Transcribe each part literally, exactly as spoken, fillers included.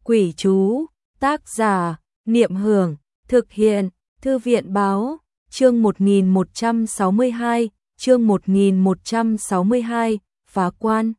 Quỷ chú, tác giả, Niệm Hưởng, thực hiện, Thư viện báo, chương một nghìn một trăm sáu mươi hai, chương một nghìn một trăm sáu mươi hai, phá quan.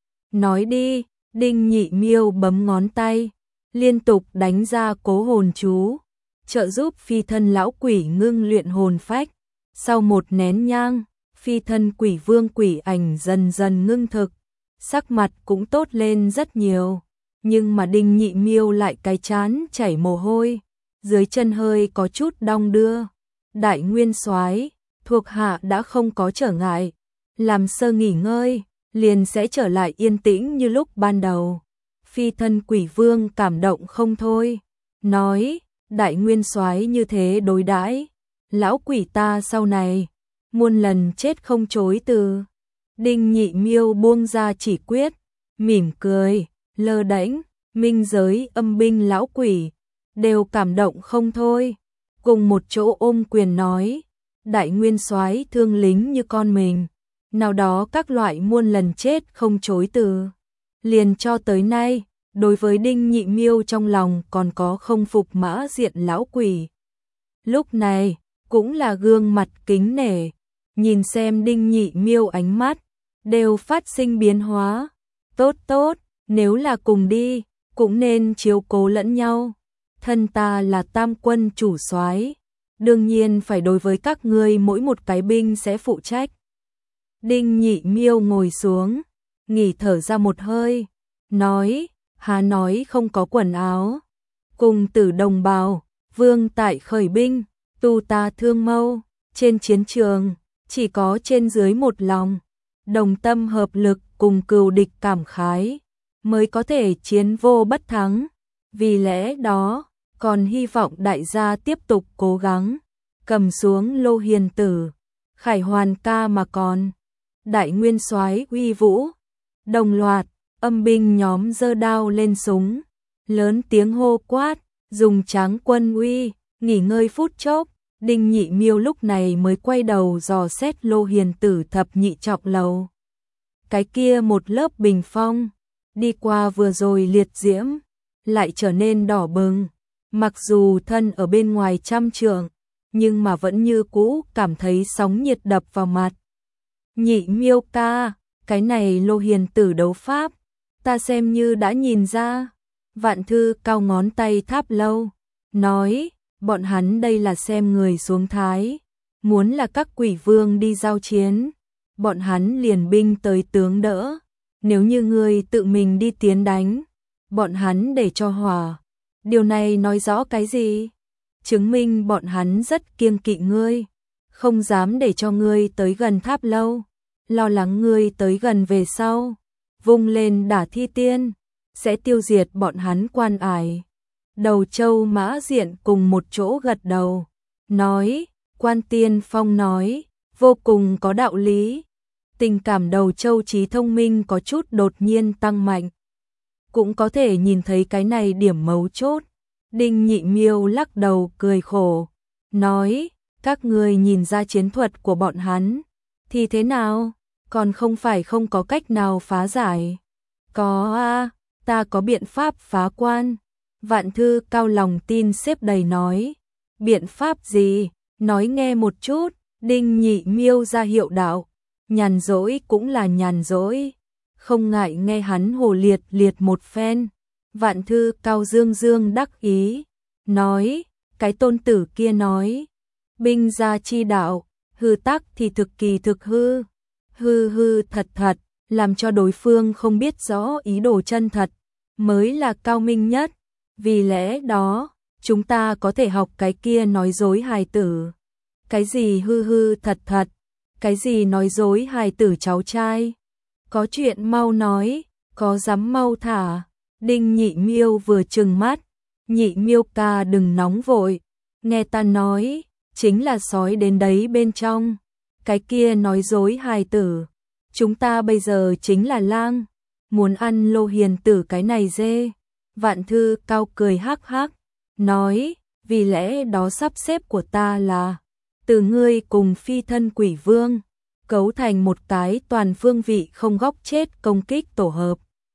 Nói đi, Đinh Nhị Miêu bấm ngón tay, liên tục đánh ra cố hồn chú, trợ giúp phi thân lão quỷ ngưng luyện hồn phách. Sau một nén nhang, phi thân quỷ vương quỷ ảnh dần dần ngưng thực, sắc mặt cũng tốt lên rất nhiều. Nhưng mà Đinh Nhị Miêu lại cái chán chảy mồ hôi, dưới chân hơi có chút đong đưa. Đại nguyên soái, thuộc hạ đã không có trở ngại, làm sơ nghỉ ngơi, liền sẽ trở lại yên tĩnh như lúc ban đầu. Phi thân quỷ vương cảm động không thôi, nói, đại nguyên soái như thế đối đãi, lão quỷ ta sau này muôn lần chết không chối từ. Đinh Nhị Miêu buông ra chỉ quyết, mỉm cười, lơ đễnh, minh giới âm binh lão quỷ đều cảm động không thôi, cùng một chỗ ôm quyền nói, đại nguyên soái thương lính như con mình, nào đó các loại muôn lần chết không chối từ. Liền cho tới nay, đối với Đinh Nhị Miêu trong lòng còn có không phục mã diện lão quỷ. Lúc này, cũng là gương mặt kính nể, nhìn xem Đinh Nhị Miêu ánh mắt đều phát sinh biến hóa. Tốt tốt, nếu là cùng đi, cũng nên chiếu cố lẫn nhau. Thân ta là tam quân chủ soái, đương nhiên phải đối với các ngươi mỗi một cái binh sẽ phụ trách. Đinh Nhị Miêu ngồi xuống, nghỉ thở ra một hơi, nói, há nói không có quần áo. Cùng tử đồng bào, vương tại khởi binh, tu ta thương mâu, trên chiến trường, chỉ có trên dưới một lòng, đồng tâm hợp lực cùng cừu địch cảm khái, mới có thể chiến vô bất thắng. Vì lẽ đó, còn hy vọng đại gia tiếp tục cố gắng, cầm xuống Lô Hiền Tử, Khải Hoàn ca mà còn. Đại nguyên soái uy vũ, đồng loạt, âm binh nhóm giơ đao lên súng, lớn tiếng hô quát, dùng tráng quân uy, nghỉ ngơi phút chốc. Đinh Nhị Miêu lúc này mới quay đầu dò xét Lô Hiền Tử thập nhị trọng lầu. Cái kia một lớp bình phong, đi qua vừa rồi liệt diễm, lại trở nên đỏ bừng, mặc dù thân ở bên ngoài trăm trượng, nhưng mà vẫn như cũ cảm thấy sóng nhiệt đập vào mặt. Nhị Miêu ca, cái này Lô Hiền Tử đấu pháp, ta xem như đã nhìn ra. Vạn Thư cao ngón tay tháp lâu, nói, bọn hắn đây là xem người xuống thái, muốn là các quỷ vương đi giao chiến, bọn hắn liền binh tới tướng đỡ, nếu như ngươi tự mình đi tiến đánh, bọn hắn để cho hòa. Điều này nói rõ cái gì? Chứng minh bọn hắn rất kiêng kỵ ngươi, không dám để cho ngươi tới gần tháp lâu, lo lắng ngươi tới gần về sau, vung lên đả thi tiên, sẽ tiêu diệt bọn hắn quan ải. Đầu Châu Mã Diện cùng một chỗ gật đầu, nói, Quan Tiên Phong nói, vô cùng có đạo lý. Tình cảm Đầu Châu trí thông minh có chút đột nhiên tăng mạnh. Cũng có thể nhìn thấy cái này điểm mấu chốt. Đinh Nhị Miêu lắc đầu cười khổ, nói, các ngươi nhìn ra chiến thuật của bọn hắn, thì thế nào, còn không phải không có cách nào phá giải. Có a, ta có biện pháp phá quan. Vạn Thư cao lòng tin xếp đầy nói, biện pháp gì, nói nghe một chút. Đinh Nhị Miêu ra hiệu đạo, nhàn rỗi cũng là nhàn rỗi, không ngại nghe hắn hồ liệt liệt một phen. Vạn Thư cao dương dương đắc ý, nói, cái tôn tử kia nói, binh gia chi đạo, hư tắc thì thực kỳ thực hư, hư hư thật thật, làm cho đối phương không biết rõ ý đồ chân thật, mới là cao minh nhất. Vì lẽ đó, chúng ta có thể học cái kia nói dối hài tử. Cái gì hư hư thật thật, cái gì nói dối hài tử cháu trai. Có chuyện mau nói, có dám mau thả. Đinh Nhị Miêu vừa trừng mắt, Nhị Miêu ca đừng nóng vội, nghe ta nói, chính là sói đến đấy bên trong. Cái kia nói dối hài tử, chúng ta bây giờ chính là lang, muốn ăn Lô Hiền Tử cái này dê. Vạn Thư cao cười hắc hắc, nói, vì lẽ đó sắp xếp của ta là, từ ngươi cùng phi thân quỷ vương, cấu thành một cái toàn phương vị không góc chết công kích tổ hợp.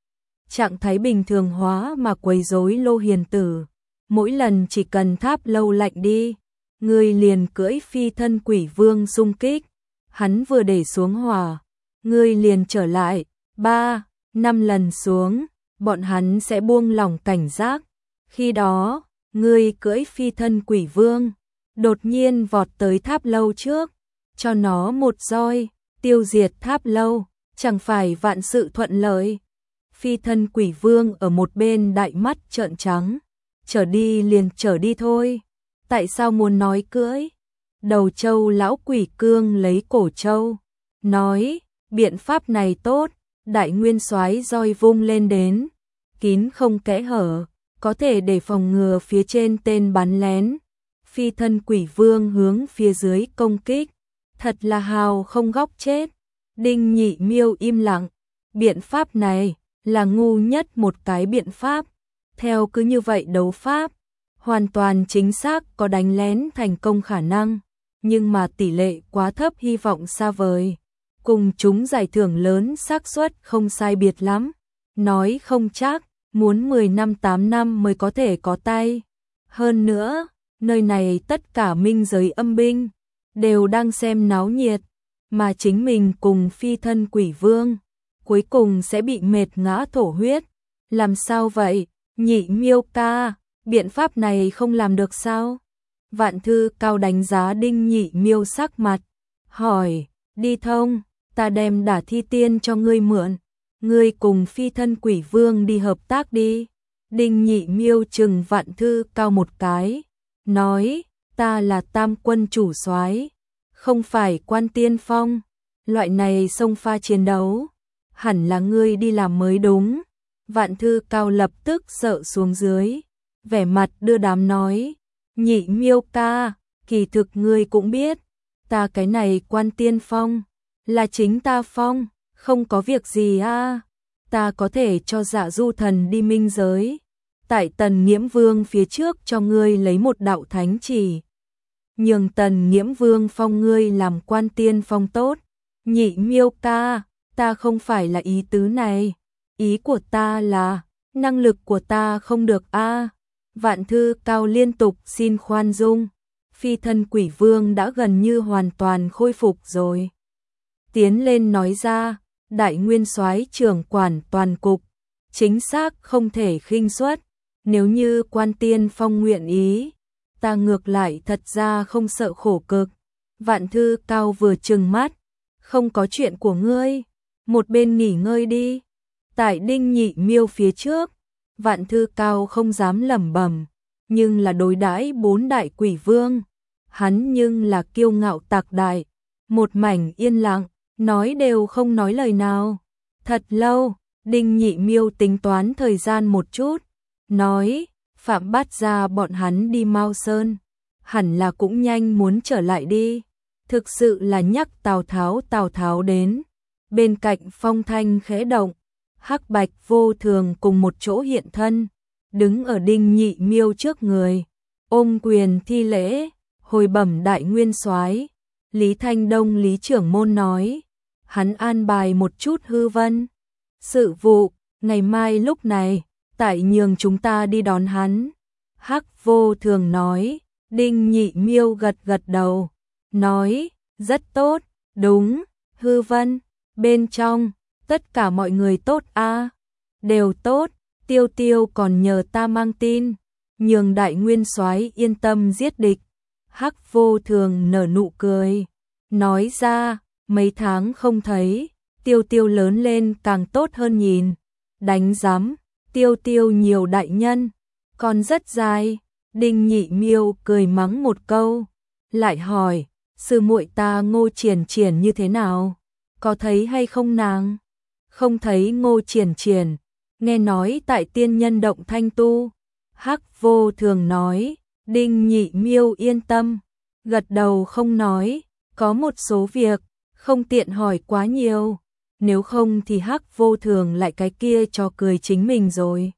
trạng thái bình thường hóa mà quấy rối Lô Hiền Tử. Mỗi lần chỉ cần tháp lâu lạnh đi, người liền cưỡi phi thân quỷ vương xung kích. Hắn vừa để xuống hỏa, người liền trở lại, ba, năm lần xuống, bọn hắn sẽ buông lỏng cảnh giác. Khi đó, người cưỡi phi thân quỷ vương, đột nhiên vọt tới tháp lâu trước, cho nó một roi, tiêu diệt tháp lâu, chẳng phải vạn sự thuận lợi. Phi thân quỷ vương ở một bên đại mắt trợn trắng, trở đi liền trở đi thôi, tại sao muốn nói cưỡi? Đầu trâu lão quỷ cương lấy cổ trâu, nói, biện pháp này tốt, đại nguyên soái roi vung lên đến, kín không kẽ hở, có thể để phòng ngừa phía trên tên bắn lén. Phi thân quỷ vương hướng phía dưới công kích, thật là hào không góc chết. Đinh Nhị Miêu im lặng, biện pháp này là ngu nhất một cái biện pháp, theo cứ như vậy đấu pháp, hoàn toàn chính xác có đánh lén thành công khả năng, nhưng mà tỷ lệ quá thấp, hy vọng xa vời. Cùng chúng giải thưởng lớn xác suất không sai biệt lắm, nói không chắc, muốn mười năm tám năm mới có thể có tay. Hơn nữa, nơi này tất cả minh giới âm binh đều đang xem náo nhiệt, mà chính mình cùng phi thân quỷ vương cuối cùng sẽ bị mệt ngã thổ huyết. Làm sao vậy, Nhị Miêu ca, biện pháp này không làm được sao? Vạn Thư Cao đánh giá Đinh Nhị Miêu sắc mặt, hỏi, đi thông, ta đem đả thi tiên cho ngươi mượn, ngươi cùng phi thân quỷ vương đi hợp tác đi. Đinh Nhị Miêu chừng Vạn Thư Cao một cái, nói, ta là tam quân chủ soái, không phải quan tiên phong, loại này xông pha chiến đấu, hẳn là ngươi đi làm mới đúng. Vạn Thư Cao lập tức sợ xuống dưới, vẻ mặt đưa đám nói, Nhị Miêu ca, kỳ thực ngươi cũng biết, ta cái này quan tiên phong, là chính ta phong, không có việc gì a, à. Ta có thể cho Dạ Du thần đi minh giới, tại Tần Nghiễm Vương phía trước cho ngươi lấy một đạo thánh chỉ, nhường Tần Nghiễm Vương phong ngươi làm quan tiên phong tốt. Nhị Miêu ca, ta không phải là ý tứ này, ý của ta là, năng lực của ta không được a. À. Vạn Thư Cao liên tục xin khoan dung, phi thân quỷ vương đã gần như hoàn toàn khôi phục rồi. Tiến lên nói ra, đại nguyên soái trưởng quản toàn cục, chính xác không thể khinh suất, nếu như quan tiên phong nguyện ý, ta ngược lại thật ra không sợ khổ cực. Vạn Thư Cao vừa trừng mắt, không có chuyện của ngươi, một bên nghỉ ngơi đi. Tại Đinh Nhị Miêu phía trước, Vạn Thư Cao không dám lẩm bẩm, nhưng là đối đãi bốn đại quỷ vương, hắn nhưng là kiêu ngạo tạc đại, một mảnh yên lặng, nói đều không nói lời nào. Thật lâu, Đinh Nhị Miêu tính toán thời gian một chút, nói, Phạm Bát Gia bọn hắn đi Mao Sơn, hẳn là cũng nhanh muốn trở lại đi. Thực sự là nhắc Tào Tháo Tào Tháo đến. Bên cạnh phong thanh khẽ động, Hắc Bạch Vô Thường cùng một chỗ hiện thân, đứng ở Đinh Nhị Miêu trước người, ôm quyền thi lễ, hồi bẩm đại nguyên soái. Lý Thanh Đông Lý trưởng môn nói, hắn an bài một chút hư vân sự vụ, ngày mai lúc này, tại nhường chúng ta đi đón hắn. Hắc Vô Thường nói, Đinh Nhị Miêu gật gật đầu, nói, rất tốt, đúng, hư vân, bên trong, tất cả mọi người tốt a, à? Đều tốt, Tiêu Tiêu còn nhờ ta mang tin, nhường đại nguyên soái yên tâm giết địch. Hắc Vô Thường nở nụ cười, nói ra, mấy tháng không thấy, Tiêu Tiêu lớn lên càng tốt hơn nhìn, đánh giám, Tiêu Tiêu nhiều đại nhân, còn rất dài. Đinh Nhị Miêu cười mắng một câu, lại hỏi, sư muội ta Ngô Triển Triển như thế nào, có thấy hay không nàng? Không thấy Ngô Triển Triển, nghe nói tại tiên nhân động thanh tu. Hắc Vô Thường nói, Đinh Nhị Miêu yên tâm, gật đầu không nói, có một số việc, không tiện hỏi quá nhiều, nếu không thì Hắc Vô Thường lại cái kia cho cười chính mình rồi.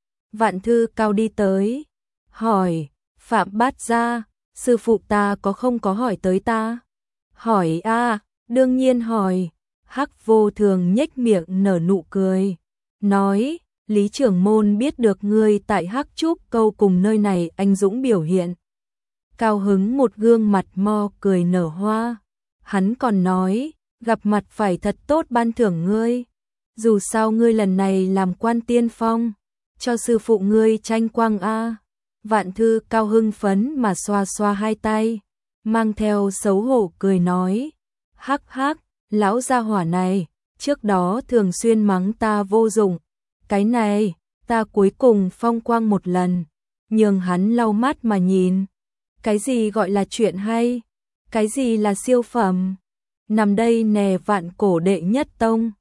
Vạn Thư Cao đi tới, hỏi, Phạm Bát Gia, sư phụ ta có không có hỏi tới ta? Hỏi a, à, đương nhiên hỏi. Hắc Vô Thường nhếch miệng nở nụ cười, nói, Lý trưởng môn biết được ngươi tại Hắc Trúc Câu cùng nơi này anh dũng biểu hiện. Cao hứng một gương mặt mo cười nở hoa. Hắn còn nói, gặp mặt phải thật tốt ban thưởng ngươi. Dù sao ngươi lần này làm quan tiên phong, cho sư phụ ngươi tranh quang a. Vạn Thư Cao hưng phấn mà xoa xoa hai tay, mang theo xấu hổ cười nói, hắc hắc, lão gia hỏa này, trước đó thường xuyên mắng ta vô dụng, cái này, ta cuối cùng phong quang một lần, nhường hắn lau mắt mà nhìn. Cái gì gọi là chuyện hay? Cái gì là siêu phẩm? Nằm đây nè vạn cổ đệ nhất tông.